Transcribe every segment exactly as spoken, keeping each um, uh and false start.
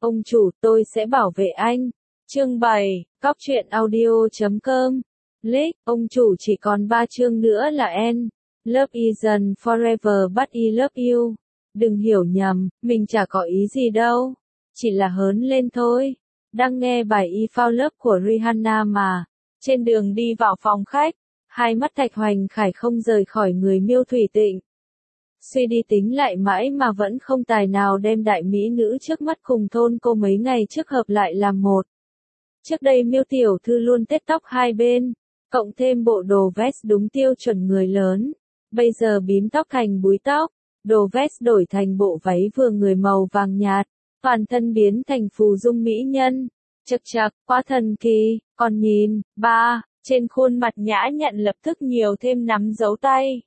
Ông chủ, tôi sẽ bảo vệ anh. Chương bảy, cóc truyện audio chấm com. Lích, ông chủ chỉ còn ba chương nữa là end. Love isn't forever but I love you. Đừng hiểu nhầm, mình chả có ý gì đâu. Chỉ là hớn lên thôi. Đang nghe bài I Found Love của Rihanna mà. Trên đường đi vào phòng khách, hai mắt Thạch Hoành Khải không rời khỏi người Miêu Thủy Tịnh. Suy đi tính lại mãi mà vẫn không tài nào đem đại mỹ nữ trước mắt cùng thôn cô mấy ngày trước hợp lại làm một. Trước đây Miêu tiểu thư luôn tết tóc hai bên, cộng thêm bộ đồ vest đúng tiêu chuẩn người lớn. Bây giờ bím tóc thành búi tóc, đồ vest đổi thành bộ váy vừa người màu vàng nhạt, toàn thân biến thành phù dung mỹ nhân. Chật chật, quá thần kỳ, còn nhìn, ba, trên khuôn mặt nhã nhặn lập tức nhiều thêm nắm dấu tay.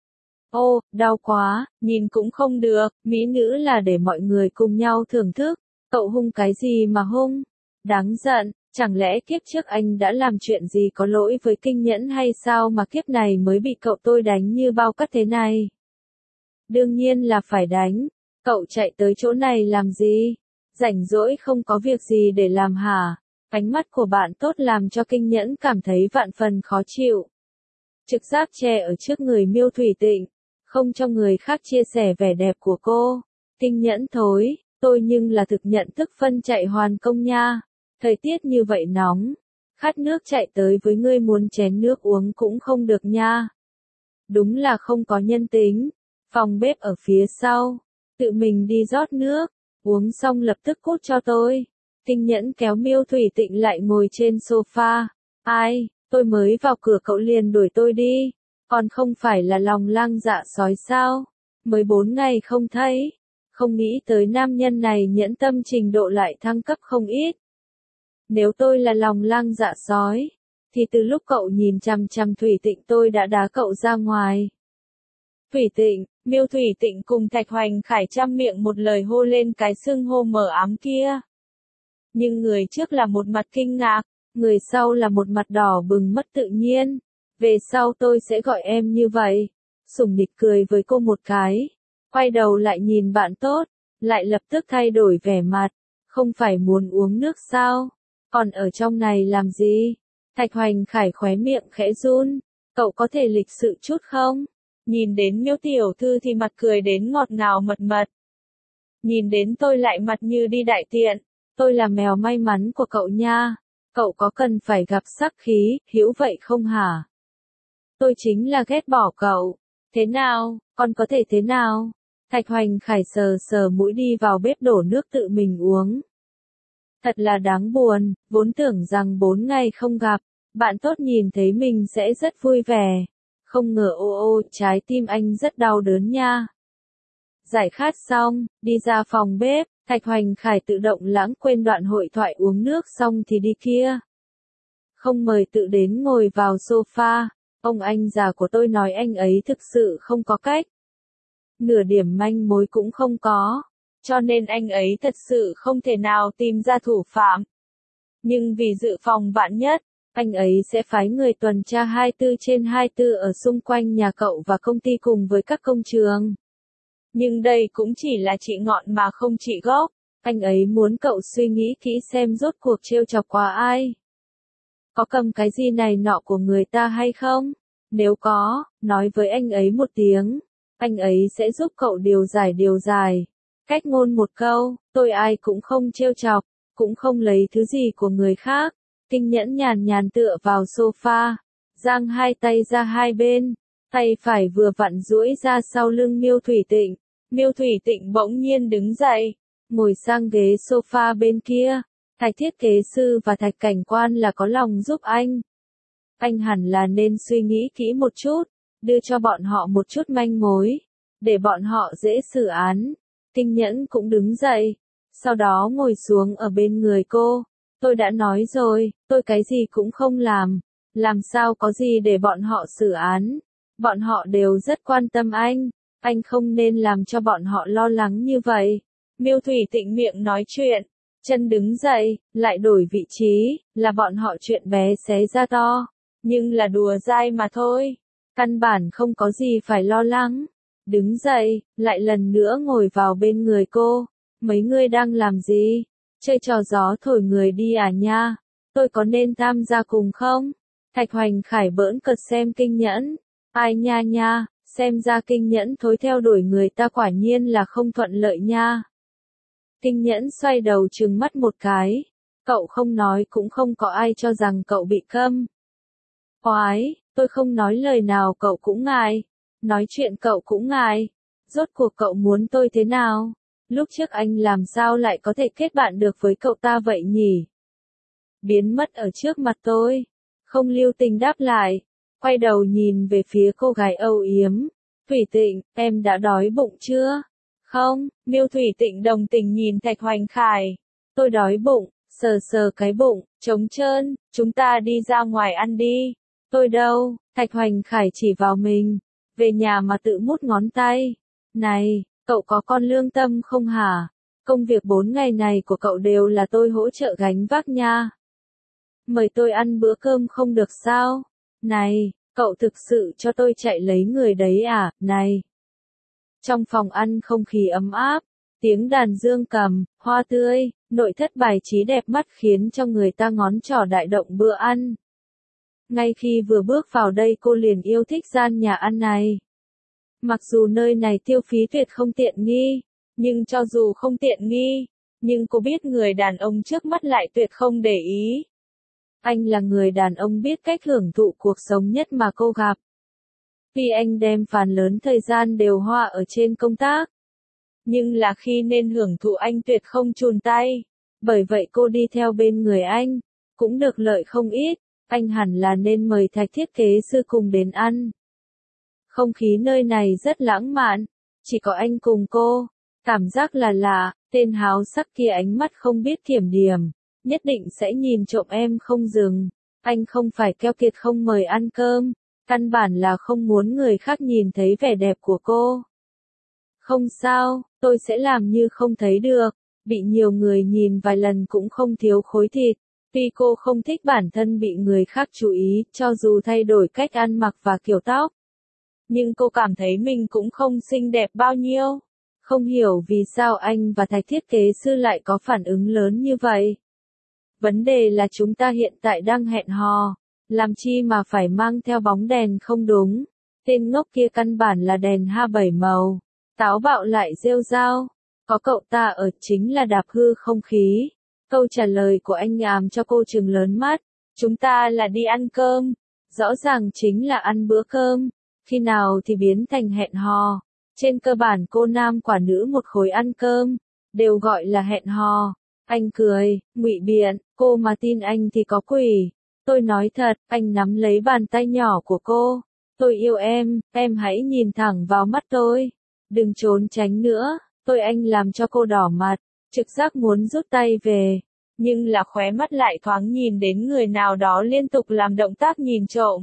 Ô, đau quá, nhìn cũng không được, mỹ nữ là để mọi người cùng nhau thưởng thức, cậu hung cái gì mà hung? Đáng giận, chẳng lẽ kiếp trước anh đã làm chuyện gì có lỗi với Kinh Nhẫn hay sao mà kiếp này mới bị cậu tôi đánh như bao cát thế này? Đương nhiên là phải đánh, cậu chạy tới chỗ này làm gì? Rảnh rỗi không có việc gì để làm hả? Ánh mắt của bạn tốt làm cho Kinh Nhẫn cảm thấy vạn phần khó chịu. Trực giác che ở trước người Miêu Thủy Tịnh, không cho người khác chia sẻ vẻ đẹp của cô. Kinh Nhẫn thối, tôi nhưng là thực nhận thức phân chạy hoàn công nha. Thời tiết như vậy nóng, khát nước chạy tới với ngươi muốn chén nước uống cũng không được nha. Đúng là không có nhân tính. Phòng bếp ở phía sau, tự mình đi rót nước, uống xong lập tức cút cho tôi. Kinh Nhẫn kéo Miêu Thủy Tịnh lại ngồi trên sofa. Ai, tôi mới vào cửa cậu liền đuổi tôi đi, còn không phải là lòng lang dạ sói sao? Mới bốn ngày không thấy, không nghĩ tới nam nhân này nhẫn tâm trình độ lại thăng cấp không ít. Nếu tôi là lòng lang dạ sói, thì từ lúc cậu nhìn chằm chằm Thủy Tịnh tôi đã đá cậu ra ngoài. Thủy Tịnh, Miêu Thủy Tịnh cùng Thạch Hoành Khải trăm miệng một lời hô lên cái xưng hô mờ ám kia. Nhưng người trước là một mặt kinh ngạc, người sau là một mặt đỏ bừng mất tự nhiên. Về sau tôi sẽ gọi em như vậy. Sủng nịch cười với cô một cái. Quay đầu lại nhìn bạn tốt, lại lập tức thay đổi vẻ mặt. Không phải muốn uống nước sao? Còn ở trong này làm gì? Thạch Hoành Khải khóe miệng khẽ run. Cậu có thể lịch sự chút không? Nhìn đến Miêu tiểu thư thì mặt cười đến ngọt ngào mật mật. Nhìn đến tôi lại mặt như đi đại tiện. Tôi là mèo may mắn của cậu nha. Cậu có cần phải gặp sắc khí, hữu vậy không hả? Tôi chính là ghét bỏ cậu. Thế nào, con có thể thế nào? Thạch Hoành Khải sờ sờ mũi đi vào bếp đổ nước tự mình uống. Thật là đáng buồn, vốn tưởng rằng bốn ngày không gặp, bạn tốt nhìn thấy mình sẽ rất vui vẻ. Không ngờ ô ô, trái tim anh rất đau đớn nha. Giải khát xong, đi ra phòng bếp, Thạch Hoành Khải tự động lãng quên đoạn hội thoại uống nước xong thì đi kia. Không mời tự đến ngồi vào sofa, ông anh già của tôi nói anh ấy thực sự không có cách. Nửa điểm manh mối cũng không có, cho nên anh ấy thật sự không thể nào tìm ra thủ phạm. Nhưng vì dự phòng vạn nhất, anh ấy sẽ phái người tuần tra hai mươi bốn trên hai mươi bốn ở xung quanh nhà cậu và công ty cùng với các công trường. Nhưng đây cũng chỉ là trị ngọn mà không trị gốc. Anh ấy muốn cậu suy nghĩ kỹ xem rốt cuộc trêu chọc qua ai. Có cầm cái gì này nọ của người ta hay không? Nếu có, nói với anh ấy một tiếng. Anh ấy sẽ giúp cậu điều giải điều giải. Cách ngôn một câu, tôi ai cũng không trêu chọc, cũng không lấy thứ gì của người khác. Kinh Nhẫn nhàn nhàn tựa vào sofa, giang hai tay ra hai bên, tay phải vừa vặn duỗi ra sau lưng Miêu Thủy Tịnh. Miêu Thủy Tịnh bỗng nhiên đứng dậy, ngồi sang ghế sofa bên kia. Thạch thiết kế sư và Thạch cảnh quan là có lòng giúp anh. Anh hẳn là nên suy nghĩ kỹ một chút, đưa cho bọn họ một chút manh mối, để bọn họ dễ xử án. Kinh Nhẫn cũng đứng dậy, sau đó ngồi xuống ở bên người cô. Tôi đã nói rồi, tôi cái gì cũng không làm, làm sao có gì để bọn họ xử án. Bọn họ đều rất quan tâm anh, anh không nên làm cho bọn họ lo lắng như vậy. Miêu Thủy Tịnh miệng nói chuyện, chân đứng dậy, lại đổi vị trí, là bọn họ chuyện bé xé ra to, nhưng là đùa dai mà thôi, căn bản không có gì phải lo lắng. Đứng dậy, lại lần nữa ngồi vào bên người cô. Mấy ngươi đang làm gì? Chơi trò gió thổi người đi à nha, tôi có nên tham gia cùng không? Thạch Hoành Khải bỡn cợt xem Kinh Nhẫn, ai nha nha, xem ra Kinh Nhẫn thối theo đuổi người ta quả nhiên là không thuận lợi nha. Kinh Nhẫn xoay đầu trừng mắt một cái, cậu không nói cũng không có ai cho rằng cậu bị câm. Oái, tôi không nói lời nào cậu cũng ngại, nói chuyện cậu cũng ngại, rốt cuộc cậu muốn tôi thế nào? Lúc trước anh làm sao lại có thể kết bạn được với cậu ta vậy nhỉ? Biến mất ở trước mặt tôi, không lưu tình đáp lại, quay đầu nhìn về phía cô gái âu yếm. Thủy Tịnh, em đã đói bụng chưa? Không, Miêu Thủy Tịnh đồng tình nhìn Thạch Hoành Khải. Tôi đói bụng, sờ sờ cái bụng, trống trơn, chúng ta đi ra ngoài ăn đi. Tôi đâu? Thạch Hoành Khải chỉ vào mình, về nhà mà tự mút ngón tay. Này, cậu có con lương tâm không hả? Công việc bốn ngày này của cậu đều là tôi hỗ trợ gánh vác nha. Mời tôi ăn bữa cơm không được sao? Này, cậu thực sự cho tôi chạy lấy người đấy à? Này. Trong phòng ăn không khí ấm áp, tiếng đàn dương cầm, hoa tươi, nội thất bài trí đẹp mắt khiến cho người ta ngón trỏ đại động bữa ăn. Ngay khi vừa bước vào đây cô liền yêu thích gian nhà ăn này. Mặc dù nơi này tiêu phí tuyệt không tiện nghi, nhưng cho dù không tiện nghi, nhưng cô biết người đàn ông trước mắt lại tuyệt không để ý. Anh là người đàn ông biết cách hưởng thụ cuộc sống nhất mà cô gặp. Tuy anh đem phần lớn thời gian đều hoa ở trên công tác, nhưng là khi nên hưởng thụ anh tuyệt không chùn tay. Bởi vậy cô đi theo bên người anh, cũng được lợi không ít. Anh hẳn là nên mời Thạch thiết kế sư cùng đến ăn. Không khí nơi này rất lãng mạn, chỉ có anh cùng cô. Cảm giác là lạ, tên háo sắc kia ánh mắt không biết kiểm điểm, nhất định sẽ nhìn trộm em không dừng. Anh không phải keo kiệt không mời ăn cơm, căn bản là không muốn người khác nhìn thấy vẻ đẹp của cô. Không sao, tôi sẽ làm như không thấy được, bị nhiều người nhìn vài lần cũng không thiếu khối thịt. Tuy cô không thích bản thân bị người khác chú ý, cho dù thay đổi cách ăn mặc và kiểu tóc. Nhưng cô cảm thấy mình cũng không xinh đẹp bao nhiêu. Không hiểu vì sao anh và Thạch thiết kế sư lại có phản ứng lớn như vậy. Vấn đề là chúng ta hiện tại đang hẹn hò. Làm chi mà phải mang theo bóng đèn không đúng. Tên ngốc kia căn bản là đèn ha bảy màu. Táo bạo lại rêu rao. Có cậu ta ở chính là đạp hư không khí. Câu trả lời của anh làm cho cô trừng lớn mắt. Chúng ta là đi ăn cơm. Rõ ràng chính là ăn bữa cơm. Khi nào thì biến thành hẹn hò. Trên cơ bản cô nam quả nữ một khối ăn cơm. Đều gọi là hẹn hò. Anh cười, ngụy biện, cô mà tin anh thì có quỷ. Tôi nói thật, anh nắm lấy bàn tay nhỏ của cô. Tôi yêu em, em hãy nhìn thẳng vào mắt tôi. Đừng trốn tránh nữa, tôi anh làm cho cô đỏ mặt. Trực giác muốn rút tay về, nhưng là khóe mắt lại thoáng nhìn đến người nào đó liên tục làm động tác nhìn trộm.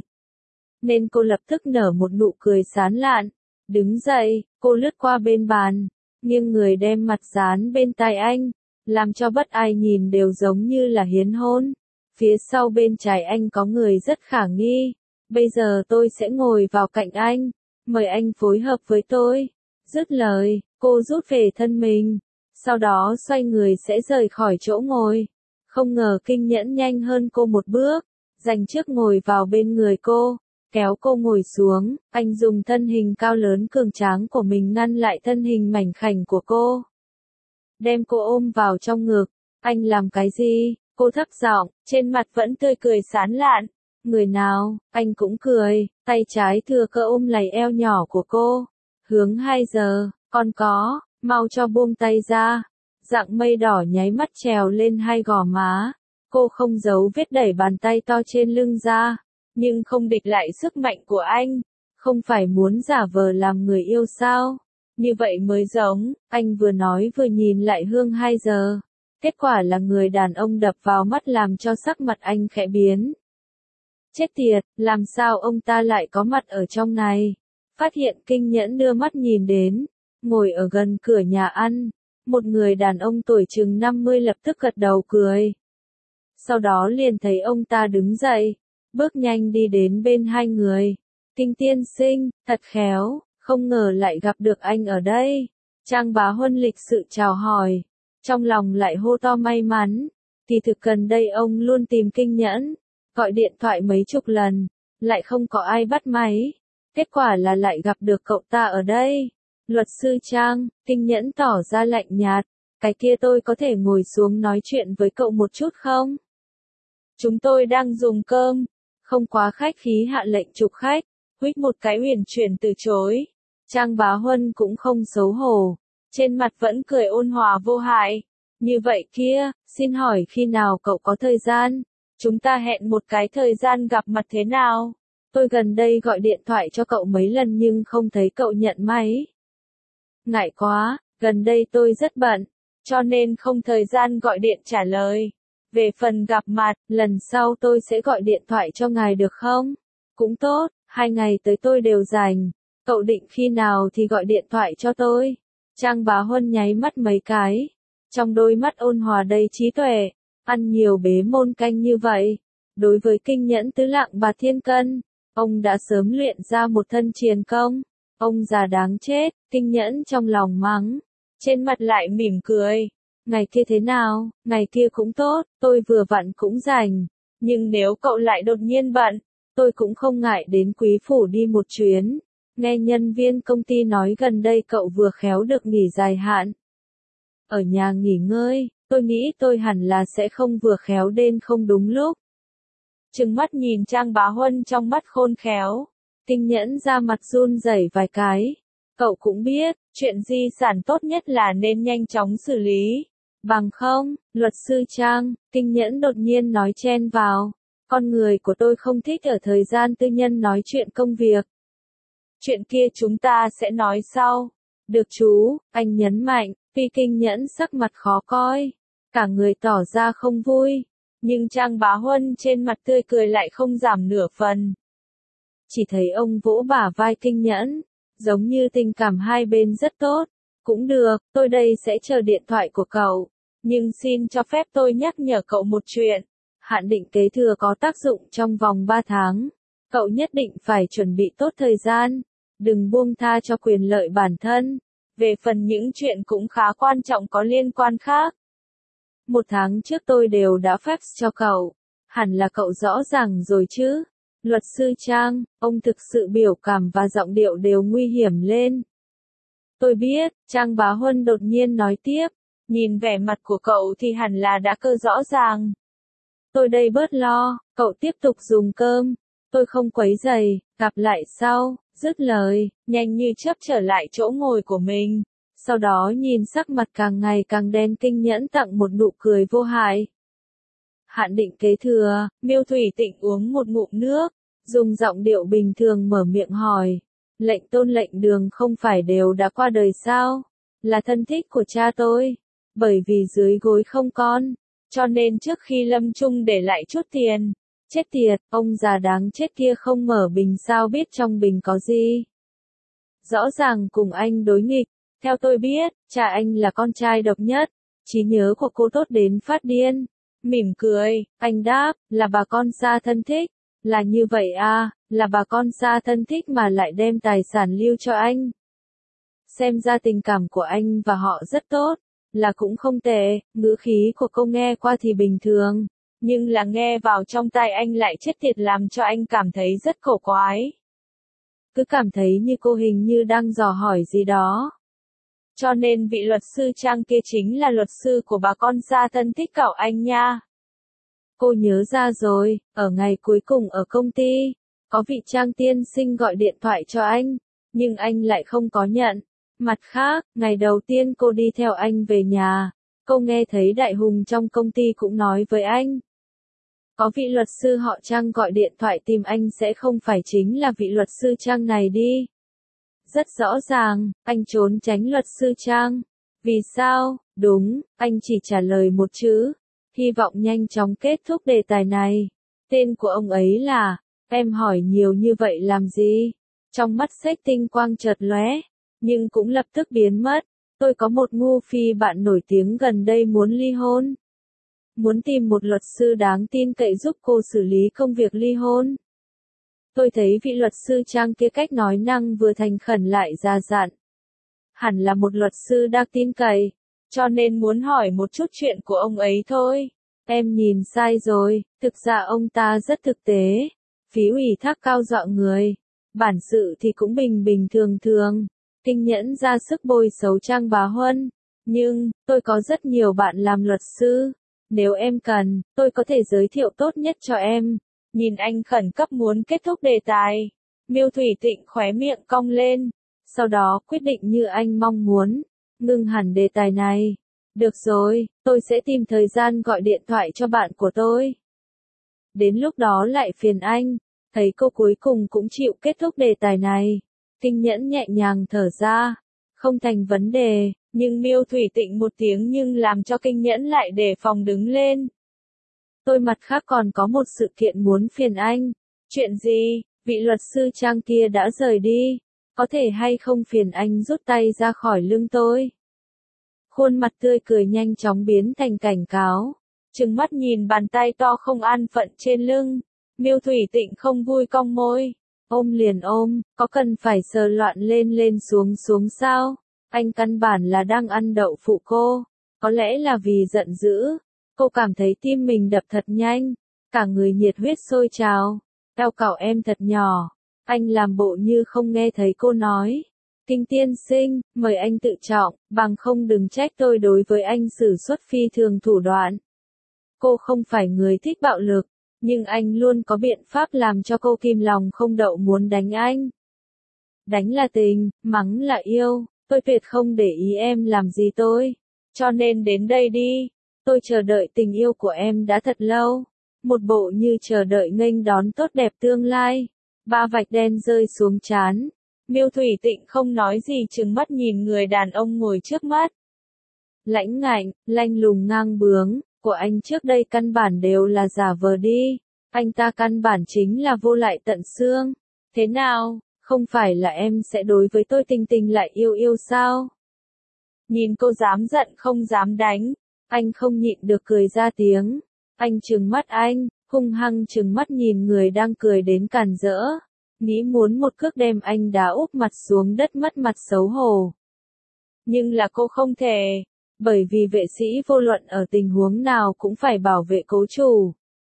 Nên cô lập tức nở một nụ cười sán lạn. Đứng dậy, cô lướt qua bên bàn, nghiêng người đem mặt dán bên tai anh, làm cho bất ai nhìn đều giống như là hiến hôn. Phía sau bên trái anh có người rất khả nghi. Bây giờ tôi sẽ ngồi vào cạnh anh, mời anh phối hợp với tôi. Dứt lời, cô rút về thân mình. Sau đó xoay người sẽ rời khỏi chỗ ngồi. Không ngờ Kinh Nhẫn nhanh hơn cô một bước, giành trước ngồi vào bên người cô, kéo cô ngồi xuống. Anh dùng thân hình cao lớn cường tráng của mình ngăn lại thân hình mảnh khảnh của cô. Đem cô ôm vào trong ngực. Anh làm cái gì? Cô thấp giọng, trên mặt vẫn tươi cười sán lạn. Người nào? Anh cũng cười, tay trái thừa cơ ôm lấy eo nhỏ của cô. Hướng hai giờ, còn có. Mau cho buông tay ra. Dạng mây đỏ nháy mắt trèo lên hai gò má. Cô không giấu vết đẩy bàn tay to trên lưng ra. Nhưng không địch lại sức mạnh của anh. Không phải muốn giả vờ làm người yêu sao? Như vậy mới giống. Anh vừa nói vừa nhìn lại Hương hai giờ. Kết quả là người đàn ông đập vào mắt làm cho sắc mặt anh khẽ biến. Chết tiệt, làm sao ông ta lại có mặt ở trong này? Phát hiện Kinh Nhẫn đưa mắt nhìn đến. Ngồi ở gần cửa nhà ăn, một người đàn ông tuổi chừng năm mươi lập tức gật đầu cười. Sau đó liền thấy ông ta đứng dậy, bước nhanh đi đến bên hai người. Kinh tiên sinh, thật khéo, không ngờ lại gặp được anh ở đây. Trang Bá Huân lịch sự chào hỏi. trong lòng lại hô to may mắn. Kỳ thực gần đây ông luôn tìm Kinh Nhẫn, gọi điện thoại mấy chục lần, lại không có ai bắt máy. Kết quả là lại gặp được cậu ta ở đây. Luật sư Trang, Kinh Nhẫn tỏ ra lạnh nhạt. Cái kia tôi có thể ngồi xuống nói chuyện với cậu một chút không? Chúng tôi đang dùng cơm. Không quá khách khí hạ lệnh chụp khách. Huých một cái uyển chuyển từ chối. Trang Bá Huân cũng không xấu hổ. Trên mặt vẫn cười ôn hòa vô hại. Như vậy kia, xin hỏi khi nào cậu có thời gian? Chúng ta hẹn một cái thời gian gặp mặt thế nào? Tôi gần đây gọi điện thoại cho cậu mấy lần nhưng không thấy cậu nhận máy. Ngại quá, gần đây tôi rất bận, cho nên không thời gian gọi điện trả lời. Về phần gặp mặt, lần sau tôi sẽ gọi điện thoại cho ngài được không? Cũng tốt, hai ngày tới tôi đều rảnh. Cậu định khi nào thì gọi điện thoại cho tôi? Trang Bá Huân nháy mắt mấy cái. Trong đôi mắt ôn hòa đầy trí tuệ, ăn nhiều bế môn canh như vậy. Đối với Kinh Nhẫn tứ lạng bạc thiên cân, ông đã sớm luyện ra một thân triền công. Ông già đáng chết, Kinh Nhẫn trong lòng mắng. Trên mặt lại mỉm cười. Ngày kia thế nào, ngày kia cũng tốt, tôi vừa vặn cũng rảnh. Nhưng nếu cậu lại đột nhiên bận, tôi cũng không ngại đến Quý Phủ đi một chuyến. Nghe nhân viên công ty nói gần đây cậu vừa khéo được nghỉ dài hạn. Ở nhà nghỉ ngơi, tôi nghĩ tôi hẳn là sẽ không vừa khéo đến không đúng lúc. Trừng mắt nhìn Trang Bá Huân trong mắt khôn khéo. Kinh Nhẫn ra mặt run rẩy vài cái. Cậu cũng biết, chuyện di sản tốt nhất là nên nhanh chóng xử lý. Bằng không, luật sư Trang, Kinh Nhẫn đột nhiên nói chen vào. Con người của tôi không thích ở thời gian tư nhân nói chuyện công việc. Chuyện kia chúng ta sẽ nói sau. Được chú, anh nhấn mạnh. Phi Kinh Nhẫn sắc mặt khó coi. Cả người tỏ ra không vui. Nhưng Trang Bá Huân trên mặt tươi cười lại không giảm nửa phần. Chỉ thấy ông vỗ bả vai Kinh Nhẫn. Giống như tình cảm hai bên rất tốt. Cũng được, tôi đây sẽ chờ điện thoại của cậu. Nhưng xin cho phép tôi nhắc nhở cậu một chuyện. Hạn định kế thừa có tác dụng trong vòng ba tháng. Cậu nhất định phải chuẩn bị tốt thời gian. Đừng buông tha cho quyền lợi bản thân. Về phần những chuyện cũng khá quan trọng có liên quan khác. Một tháng trước tôi đều đã fax cho cậu. Hẳn là cậu rõ ràng rồi chứ. Luật sư Trang, ông thực sự biểu cảm và giọng điệu đều nguy hiểm lên. Tôi biết, Trang Bá Huân đột nhiên nói tiếp. Nhìn vẻ mặt của cậu thì hẳn là đã cơ rõ ràng. Tôi đây bớt lo, cậu tiếp tục dùng cơm. Tôi không quấy rầy, gặp lại sau. Dứt lời, nhanh như chớp trở lại chỗ ngồi của mình. Sau đó nhìn sắc mặt càng ngày càng đen Kinh Nhẫn tặng một nụ cười vô hại. Hạn định kế thừa, Miêu Thủy Tịnh uống một ngụm nước, dùng giọng điệu bình thường mở miệng hỏi. Lệnh Tôn lệnh Đường không phải đều đã qua đời sao? Là thân thích của cha tôi. Bởi vì dưới gối không con, cho nên trước khi lâm chung để lại chút tiền. Chết tiệt, ông già đáng chết kia không mở bình sao biết trong bình có gì. Rõ ràng cùng anh đối nghịch. Theo tôi biết, cha anh là con trai độc nhất. Trí nhớ của cô tốt đến phát điên. Mỉm cười, anh đáp, là bà con xa thân thích. Là như vậy à, là bà con xa thân thích mà lại đem tài sản lưu cho anh. Xem ra tình cảm của anh và họ rất tốt. Là cũng không tệ, ngữ khí của cô nghe qua thì bình thường. Nhưng là nghe vào trong tai anh lại chết tiệt làm cho anh cảm thấy rất cổ quái. Cứ cảm thấy như cô hình như đang dò hỏi gì đó. Cho nên vị luật sư Trang kia chính là luật sư của bà con xa thân thích cậu anh nha. Cô nhớ ra rồi, ở ngày cuối cùng ở công ty, có vị Trang tiên sinh gọi điện thoại cho anh, nhưng anh lại không có nhận. Mặt khác, ngày đầu tiên cô đi theo anh về nhà, cô nghe thấy Đại Hùng trong công ty cũng nói với anh. Có vị luật sư họ Trang gọi điện thoại tìm anh sẽ không phải chính là vị luật sư Trang này đi. Rất rõ ràng, anh trốn tránh luật sư Trang. Vì sao? Đúng, anh chỉ trả lời một chữ. Hy vọng nhanh chóng kết thúc đề tài này. Tên của ông ấy là, em hỏi nhiều như vậy làm gì? Trong mắt Xếch tinh quang chợt lóe, nhưng cũng lập tức biến mất. Tôi có một ngu phi bạn nổi tiếng gần đây muốn ly hôn. Muốn tìm một luật sư đáng tin cậy giúp cô xử lý công việc ly hôn. Tôi thấy vị luật sư Trang kia cách nói năng vừa thành khẩn lại già dặn. Hẳn là một luật sư đáng tin cậy. cho nên muốn hỏi một chút chuyện của ông ấy thôi. Em nhìn sai rồi, thực ra ông ta rất thực tế. Phí ủy thác cao dọa người. Bản sự thì cũng bình bình thường thường. Kinh nhẫn ra sức bôi xấu Trang Bá Huân. Nhưng, tôi có rất nhiều bạn làm luật sư. Nếu em cần, tôi có thể giới thiệu tốt nhất cho em. Nhìn anh khẩn cấp muốn kết thúc đề tài. Miêu Thủy Tịnh khóe miệng cong lên. Sau đó quyết định như anh mong muốn. Ngưng hẳn đề tài này. Được rồi, tôi sẽ tìm thời gian gọi điện thoại cho bạn của tôi. Đến lúc đó lại phiền anh. Thấy cô cuối cùng cũng chịu kết thúc đề tài này. Kinh nhẫn nhẹ nhàng thở ra. Không thành vấn đề, nhưng Miêu Thủy Tịnh một tiếng nhưng làm cho kinh nhẫn lại đề phòng đứng lên. Tôi mặt khác còn có một sự kiện muốn phiền anh. Chuyện gì? Vị luật sư Trang kia đã rời đi. Có thể hay không phiền anh rút tay ra khỏi lưng tôi? Khuôn mặt tươi cười nhanh chóng biến thành cảnh cáo. Trừng mắt nhìn bàn tay to không an phận trên lưng. Miêu Thủy Tịnh không vui cong môi. Ôm liền ôm, có cần phải sờ loạn lên lên xuống xuống sao? Anh căn bản là đang ăn đậu phụ cô. Có lẽ là vì giận dữ. Cô cảm thấy tim mình đập thật nhanh. Cả người nhiệt huyết sôi trào. Eo cào em thật nhỏ. Anh làm bộ như không nghe thấy cô nói. Kinh tiên sinh, mời anh tự trọng, bằng không đừng trách tôi đối với anh sử xuất phi thường thủ đoạn. Cô không phải người thích bạo lực, nhưng anh luôn có biện pháp làm cho cô kìm lòng không đậu muốn đánh anh. Đánh là tình, mắng là yêu, tôi tuyệt không để ý em làm gì tôi. Cho nên đến đây đi, tôi chờ đợi tình yêu của em đã thật lâu. Một bộ như chờ đợi nghênh đón tốt đẹp tương lai. Ba vạch đen rơi xuống trán. Miêu Thủy Tịnh không nói gì trừng mắt nhìn người đàn ông ngồi trước mắt. Lãnh ngạnh, lanh lùng ngang bướng, của anh trước đây căn bản đều là giả vờ đi. Anh ta căn bản chính là vô lại tận xương. Thế nào, không phải là em sẽ đối với tôi tình tình lại yêu yêu sao? Nhìn cô dám giận không dám đánh. Anh không nhịn được cười ra tiếng. Anh trừng mắt anh, hung hăng trừng mắt nhìn người đang cười đến càn rỡ. Nghĩ muốn một cước đem anh đá úp mặt xuống đất mất mặt xấu hổ. Nhưng là cô không thể. Bởi vì vệ sĩ vô luận ở tình huống nào cũng phải bảo vệ cố chủ.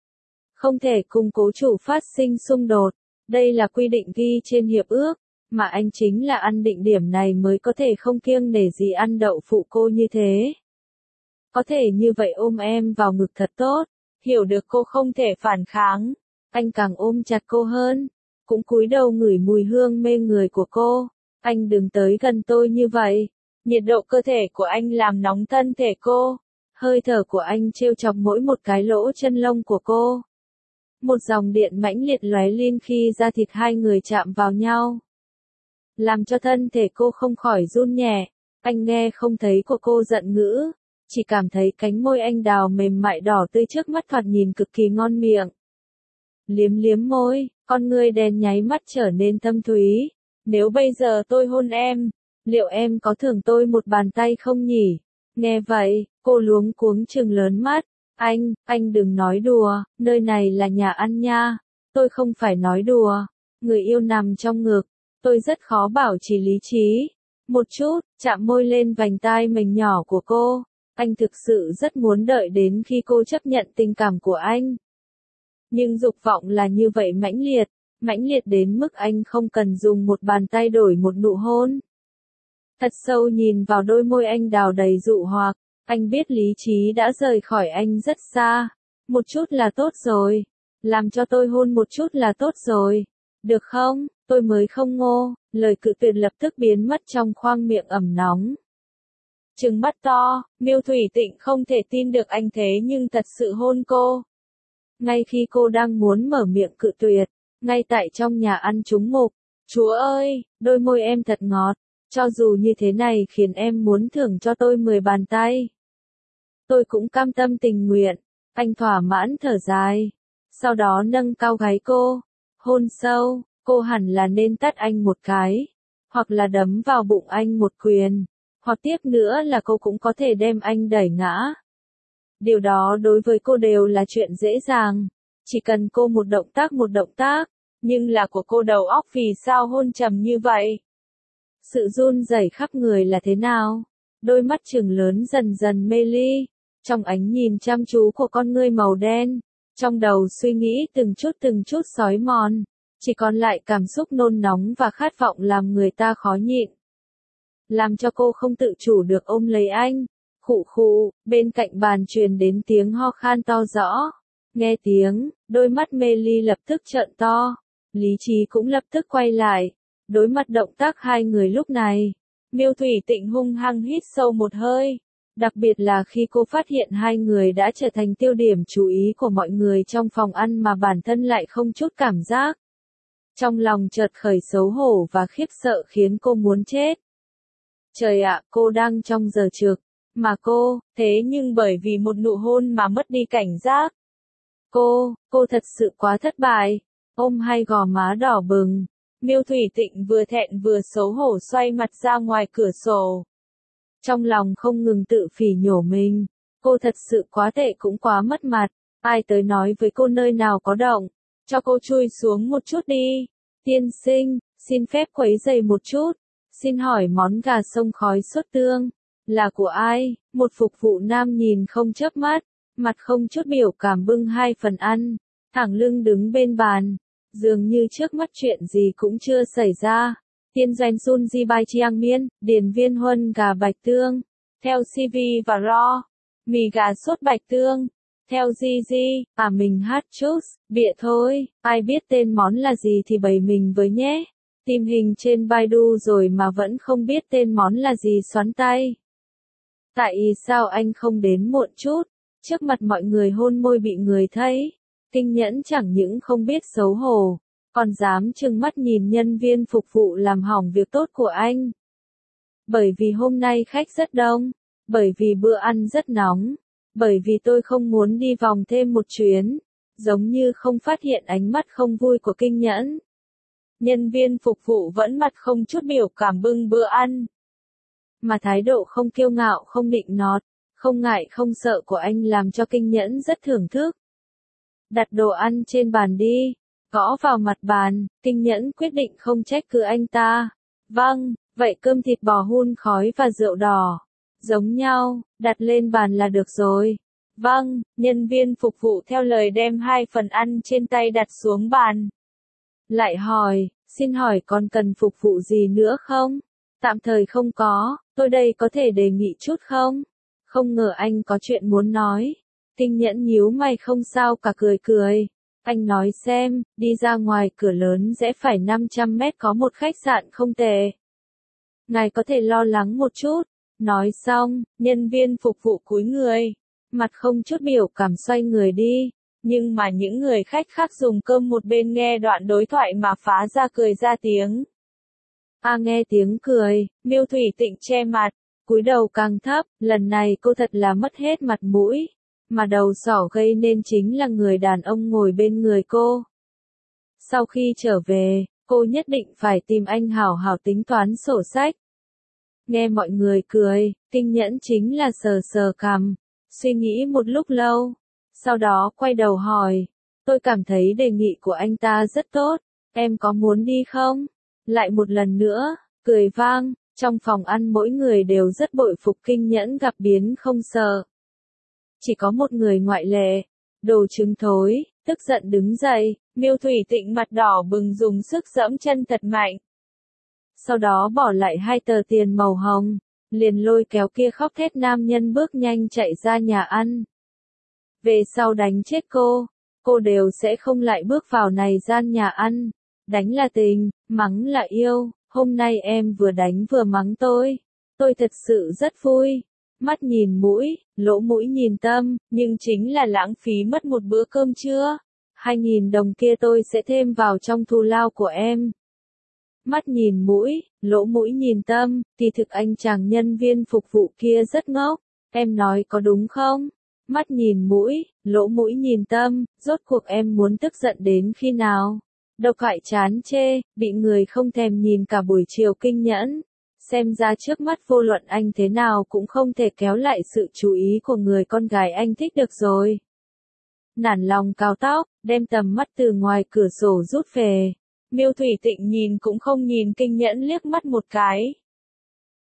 Không thể cùng cố chủ phát sinh xung đột. Đây là quy định ghi trên hiệp ước. Mà anh chính là ăn định điểm này mới có thể không kiêng nể gì ăn đậu phụ cô như thế. Có thể như vậy ôm em vào ngực thật tốt. Hiểu được cô không thể phản kháng. Anh càng ôm chặt cô hơn. Cũng cúi đầu ngửi mùi hương mê người của cô. Anh đừng tới gần tôi như vậy. Nhiệt độ cơ thể của anh làm nóng thân thể cô. Hơi thở của anh trêu chọc mỗi một cái lỗ chân lông của cô. Một dòng điện mãnh liệt lóe lên khi da thịt hai người chạm vào nhau. Làm cho thân thể cô không khỏi run nhẹ. Anh nghe không thấy của cô giận ngữ. Chỉ cảm thấy cánh môi anh đào mềm mại đỏ tươi trước mắt thoạt nhìn cực kỳ ngon miệng. Liếm liếm môi, con ngươi đen nháy mắt trở nên thâm thúy. Nếu bây giờ tôi hôn em, liệu em có thưởng tôi một bàn tay không nhỉ? Nghe vậy, cô luống cuống trừng lớn mắt. Anh, anh đừng nói đùa, nơi này là nhà ăn nha. Tôi không phải nói đùa. Người yêu nằm trong ngực. Tôi rất khó bảo trì lý trí. Một chút, chạm môi lên vành tai mềm nhỏ của cô. Anh thực sự rất muốn đợi đến khi cô chấp nhận tình cảm của anh. Nhưng dục vọng là như vậy mãnh liệt, mãnh liệt đến mức anh không cần dùng một bàn tay đổi một nụ hôn. Thật sâu nhìn vào đôi môi anh đào đầy dụ hoặc, anh biết lý trí đã rời khỏi anh rất xa. Một chút là tốt rồi, làm cho tôi hôn một chút là tốt rồi. Được không, tôi mới không ngô, lời cự tuyệt lập tức biến mất trong khoang miệng ẩm nóng. Trừng mắt to, Miêu Thủy Tịnh không thể tin được anh thế nhưng thật sự hôn cô. Ngay khi cô đang muốn mở miệng cự tuyệt, ngay tại trong nhà ăn trúng mục. Chúa ơi, đôi môi em thật ngọt, cho dù như thế này khiến em muốn thưởng cho tôi mười bàn tay. Tôi cũng cam tâm tình nguyện, anh thỏa mãn thở dài. Sau đó nâng cao gáy cô, hôn sâu, cô hẳn là nên tát anh một cái, hoặc là đấm vào bụng anh một quyền, hoặc tiếp nữa là cô cũng có thể đem anh đẩy ngã. Điều đó đối với cô đều là chuyện dễ dàng, chỉ cần cô một động tác một động tác, nhưng là của cô đầu óc vì sao hôn trầm như vậy? Sự run rẩy khắp người là thế nào? đôi mắt trừng lớn dần dần mê ly, trong ánh nhìn chăm chú của con ngươi màu đen, trong đầu suy nghĩ từng chút từng chút xói mòn, chỉ còn lại cảm xúc nôn nóng và khát vọng làm người ta khó nhịn. Làm cho cô không tự chủ được ôm lấy anh, khụ khụ, bên cạnh bàn truyền đến tiếng ho khan to rõ. Nghe tiếng, đôi mắt mê ly lập tức trợn to, lý trí cũng lập tức quay lại, đối mặt động tác hai người lúc này. Miêu Thủy Tịnh hung hăng hít sâu một hơi, đặc biệt là khi cô phát hiện hai người đã trở thành tiêu điểm chú ý của mọi người trong phòng ăn mà bản thân lại không chút cảm giác. Trong lòng chợt khởi xấu hổ và khiếp sợ khiến cô muốn chết. Trời ạ, cô đang trong giờ trực, mà cô, thế nhưng bởi vì một nụ hôn mà mất đi cảnh giác. Cô, cô thật sự quá thất bại, ôm hai gò má đỏ bừng. Miêu Thủy Tịnh vừa thẹn vừa xấu hổ xoay mặt ra ngoài cửa sổ. Trong lòng không ngừng tự phỉ nhổ mình, cô thật sự quá tệ cũng quá mất mặt, ai tới nói với cô nơi nào có động, cho cô chui xuống một chút đi. Tiên sinh, xin phép quấy giày một chút, xin hỏi món gà sông khói sốt tương, là của ai? Một phục vụ nam nhìn không chớp mắt, mặt không chút biểu cảm bưng hai phần ăn, thẳng lưng đứng bên bàn. Dường như trước mắt chuyện gì cũng chưa xảy ra. Tiên doanh sun di bai chiang miên, điền viên huân gà bạch tương. Theo xê vê và raw. Mì gà sốt bạch tương. Theo gi gi, à mình hát chút, bịa thôi, ai biết tên món là gì thì bày mình với nhé. Tìm hình trên Baidu rồi mà vẫn không biết tên món là gì xoắn tay. Tại sao anh không đến muộn chút, trước mặt mọi người hôn môi bị người thấy. Kinh Nhẫn chẳng những không biết xấu hổ, còn dám trừng mắt nhìn nhân viên phục vụ làm hỏng việc tốt của anh. Bởi vì hôm nay khách rất đông, bởi vì bữa ăn rất nóng, bởi vì tôi không muốn đi vòng thêm một chuyến, giống như không phát hiện ánh mắt không vui của Kinh Nhẫn. Nhân viên phục vụ vẫn mặt không chút biểu cảm bưng bữa ăn. Mà thái độ không kiêu ngạo không định nọt, không ngại không sợ của anh làm cho Kinh Nhẫn rất thưởng thức. Đặt đồ ăn trên bàn đi, gõ vào mặt bàn, Kinh Nhẫn quyết định không trách cứ anh ta. Vâng, vậy cơm thịt bò hun khói và rượu đỏ, giống nhau, đặt lên bàn là được rồi. Vâng, nhân viên phục vụ theo lời đem hai phần ăn trên tay đặt xuống bàn. Lại hỏi, xin hỏi còn cần phục vụ gì nữa không? Tạm thời không có, tôi đây có thể đề nghị chút không? Không ngờ anh có chuyện muốn nói. Kinh Nhẫn nhíu mày không sao cả cười cười. Anh nói xem, đi ra ngoài cửa lớn rẽ phải năm trăm mét có một khách sạn không tệ. Ngài có thể lo lắng một chút. Nói xong, nhân viên phục vụ cúi người, mặt không chút biểu cảm xoay người đi. Nhưng mà những người khách khác dùng cơm một bên nghe đoạn đối thoại mà phá ra cười ra tiếng. À nghe tiếng cười, Miêu Thủy Tịnh che mặt, cúi đầu càng thấp, lần này cô thật là mất hết mặt mũi. Mà đầu sỏ gây nên chính là người đàn ông ngồi bên người cô. Sau khi trở về, cô nhất định phải tìm anh hảo hảo tính toán sổ sách. Nghe mọi người cười, Kinh Nhẫn chính là sờ sờ cằm, suy nghĩ một lúc lâu. Sau đó quay đầu hỏi, tôi cảm thấy đề nghị của anh ta rất tốt, em có muốn đi không? Lại một lần nữa, cười vang, trong phòng ăn mỗi người đều rất bội phục Kinh Nhẫn gặp biến không sợ. Chỉ có một người ngoại lệ, đồ trứng thối, tức giận đứng dậy, Miêu Thủy Tịnh mặt đỏ bừng dùng sức giẫm chân thật mạnh. Sau đó bỏ lại hai tờ tiền màu hồng, liền lôi kéo kia khóc thét nam nhân bước nhanh chạy ra nhà ăn. Về sau đánh chết cô, cô đều sẽ không lại bước vào này gian nhà ăn. Đánh là tình, mắng là yêu, hôm nay em vừa đánh vừa mắng tôi. Tôi thật sự rất vui. Mắt nhìn mũi, lỗ mũi nhìn tâm, nhưng chính là lãng phí mất một bữa cơm trưa. Hai nghìn đồng kia tôi sẽ thêm vào trong thù lao của em. Mắt nhìn mũi, lỗ mũi nhìn tâm, thì thực anh chàng nhân viên phục vụ kia rất ngốc. Em nói có đúng không? Mắt nhìn mũi, lỗ mũi nhìn tâm, rốt cuộc em muốn tức giận đến khi nào? Độc hại chán chê, bị người không thèm nhìn cả buổi chiều Kinh Nhẫn. Xem ra trước mắt vô luận anh thế nào cũng không thể kéo lại sự chú ý của người con gái anh thích được rồi. Nản lòng cào tóc, đem tầm mắt từ ngoài cửa sổ rút về. Miêu Thủy Tịnh nhìn cũng không nhìn Kinh Nhẫn liếc mắt một cái.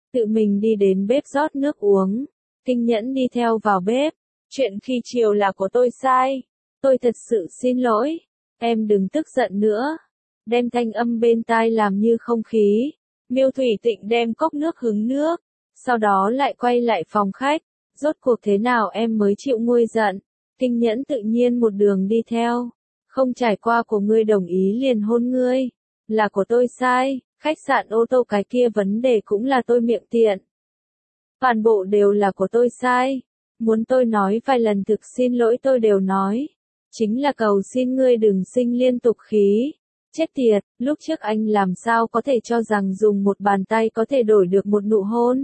tự mình đi đến bếp rót nước uống. Kinh Nhẫn đi theo vào bếp. Chuyện khi chiều là của tôi sai. Tôi thật sự xin lỗi. Em đừng tức giận nữa. Đem thanh âm bên tai làm như không khí. Miêu Thủy Tịnh đem cốc nước hứng nước. Sau đó lại quay lại phòng khách. Rốt cuộc thế nào em mới chịu nguôi giận. Kinh Nhẫn tự nhiên một đường đi theo. Không trải qua của ngươi đồng ý liền hôn ngươi. Là của tôi sai. Khách sạn ô tô cái kia vấn đề cũng là tôi miệng tiện. Toàn bộ đều là của tôi sai. Muốn tôi nói vài lần thực xin lỗi tôi đều nói. Chính là cầu xin ngươi đừng sinh liên tục khí. Chết tiệt, lúc trước anh làm sao có thể cho rằng dùng một bàn tay có thể đổi được một nụ hôn.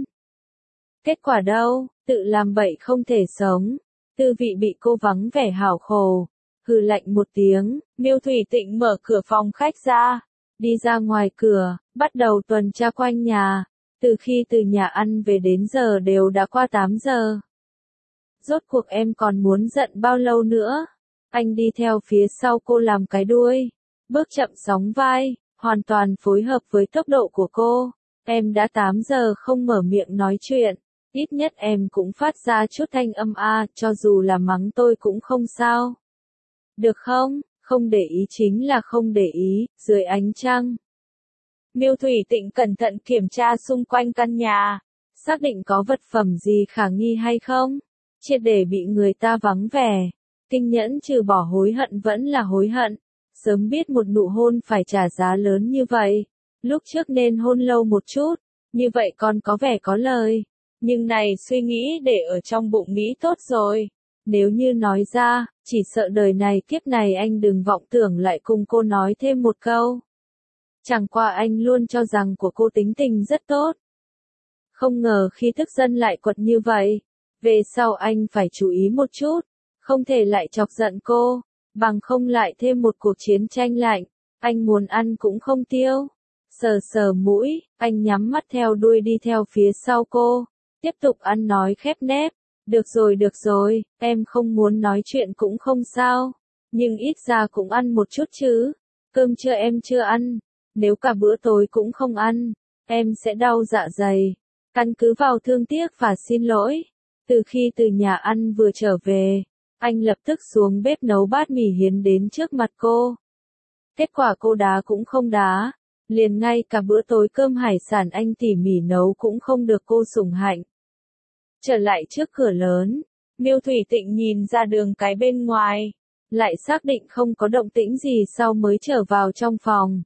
Kết quả đâu, tự làm bậy không thể sống. Tư vị bị cô vắng vẻ hảo khổ. Hừ lạnh một tiếng, Miêu Thủy Tịnh mở cửa phòng khách ra. Đi ra ngoài cửa, bắt đầu tuần tra quanh nhà. Từ khi từ nhà ăn về đến giờ đều đã qua tám giờ. Rốt cuộc em còn muốn giận bao lâu nữa? Anh đi theo phía sau cô làm cái đuôi. Bước chậm sóng vai, hoàn toàn phối hợp với tốc độ của cô. Em đã tám giờ không mở miệng nói chuyện. Ít nhất em cũng phát ra chút thanh âm a, cho dù là mắng tôi cũng không sao. Được không? Không để ý chính là không để ý, dưới ánh trăng. Miêu Thủy Tịnh cẩn thận kiểm tra xung quanh căn nhà, xác định có vật phẩm gì khả nghi hay không. Triệt để bị người ta vắng vẻ. Kinh Nhẫn trừ bỏ hối hận vẫn là hối hận. Sớm biết một nụ hôn phải trả giá lớn như vậy. Lúc trước nên hôn lâu một chút, như vậy còn có vẻ có lời. Nhưng này suy nghĩ để ở trong bụng nghĩ tốt rồi. Nếu như nói ra, chỉ sợ đời này kiếp này anh đừng vọng tưởng lại cùng cô nói thêm một câu. Chẳng qua anh luôn cho rằng của cô tính tình rất tốt. Không ngờ khi tức giận lại quật như vậy. Về sau anh phải chú ý một chút. Không thể lại chọc giận cô. Bằng không lại thêm một cuộc chiến tranh lạnh. Anh muốn ăn cũng không tiêu. Sờ sờ mũi, anh nhắm mắt theo đuôi đi theo phía sau cô. Tiếp tục ăn nói khép nép. Được rồi được rồi, em không muốn nói chuyện cũng không sao. Nhưng ít ra cũng ăn một chút chứ. Cơm trưa em chưa ăn. Nếu cả bữa tối cũng không ăn, em sẽ đau dạ dày. Căn cứ vào thương tiếc và xin lỗi. Từ khi từ nhà ăn vừa trở về, anh lập tức xuống bếp nấu bát mì hiến đến trước mặt cô. Kết quả cô đá cũng không đá. Liền ngay cả bữa tối cơm hải sản anh tỉ mỉ nấu cũng không được cô sủng hạnh. Trở lại trước cửa lớn, Miêu Thủy Tịnh nhìn ra đường cái bên ngoài, lại xác định không có động tĩnh gì sau mới trở vào trong phòng.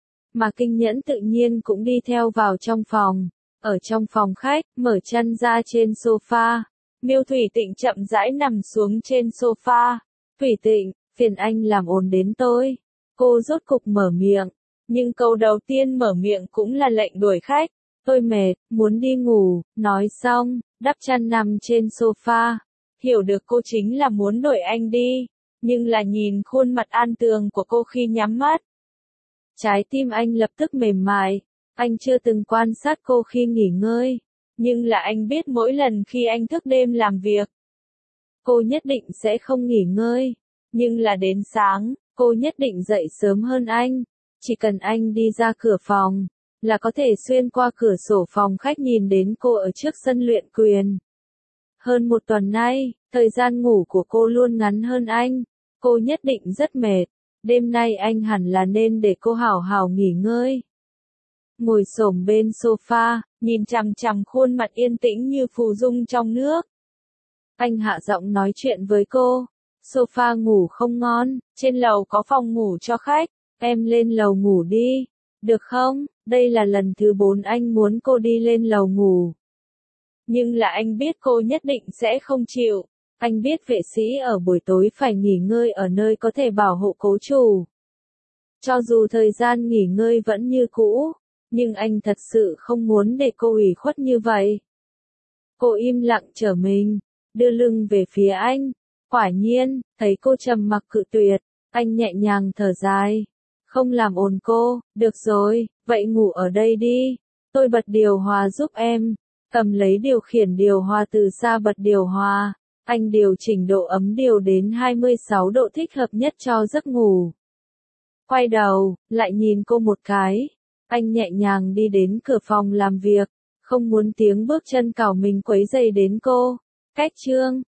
Mà Kinh Nhẫn tự nhiên cũng đi theo vào trong phòng. Ở trong phòng khách, mở chân ra trên sofa. Miêu Thủy Tịnh chậm rãi nằm xuống trên sofa. Thủy Tịnh, phiền anh làm ồn đến tôi. Cô rốt cục mở miệng. Nhưng câu đầu tiên mở miệng cũng là lệnh đuổi khách. Tôi mệt, muốn đi ngủ. Nói xong, đắp chăn nằm trên sofa. Hiểu được cô chính là muốn đuổi anh đi. Nhưng là nhìn khuôn mặt an tường của cô khi nhắm mắt. Trái tim anh lập tức mềm mại. Anh chưa từng quan sát cô khi nghỉ ngơi. Nhưng là anh biết mỗi lần khi anh thức đêm làm việc, cô nhất định sẽ không nghỉ ngơi. Nhưng là đến sáng, cô nhất định dậy sớm hơn anh. Chỉ cần anh đi ra cửa phòng, là có thể xuyên qua cửa sổ phòng khách nhìn đến cô ở trước sân luyện quyền. Hơn một tuần nay, thời gian ngủ của cô luôn ngắn hơn anh. Cô nhất định rất mệt. Đêm nay anh hẳn là nên để cô hảo hảo nghỉ ngơi. Ngồi xổm bên sofa, nhìn chằm chằm khuôn mặt yên tĩnh như phù dung trong nước. Anh hạ giọng nói chuyện với cô. Sofa ngủ không ngon, trên lầu có phòng ngủ cho khách. Em lên lầu ngủ đi. Được không? Đây là lần thứ bốn anh muốn cô đi lên lầu ngủ. Nhưng là anh biết cô nhất định sẽ không chịu. Anh biết vệ sĩ ở buổi tối phải nghỉ ngơi ở nơi có thể bảo hộ cố chủ. Cho dù thời gian nghỉ ngơi vẫn như cũ, nhưng anh thật sự không muốn để cô ủy khuất như vậy. Cô im lặng trở mình, đưa lưng về phía anh. Quả nhiên, thấy cô trầm mặc cự tuyệt, anh nhẹ nhàng thở dài. Không làm ồn cô, được rồi, vậy ngủ ở đây đi. Tôi bật điều hòa giúp em. Cầm lấy điều khiển điều hòa từ xa bật điều hòa. Anh điều chỉnh độ ấm điều đến hai mươi sáu độ thích hợp nhất cho giấc ngủ. Quay đầu, lại nhìn cô một cái. Anh nhẹ nhàng đi đến cửa phòng làm việc. không muốn tiếng bước chân cào mình quấy rầy đến cô. Cách chương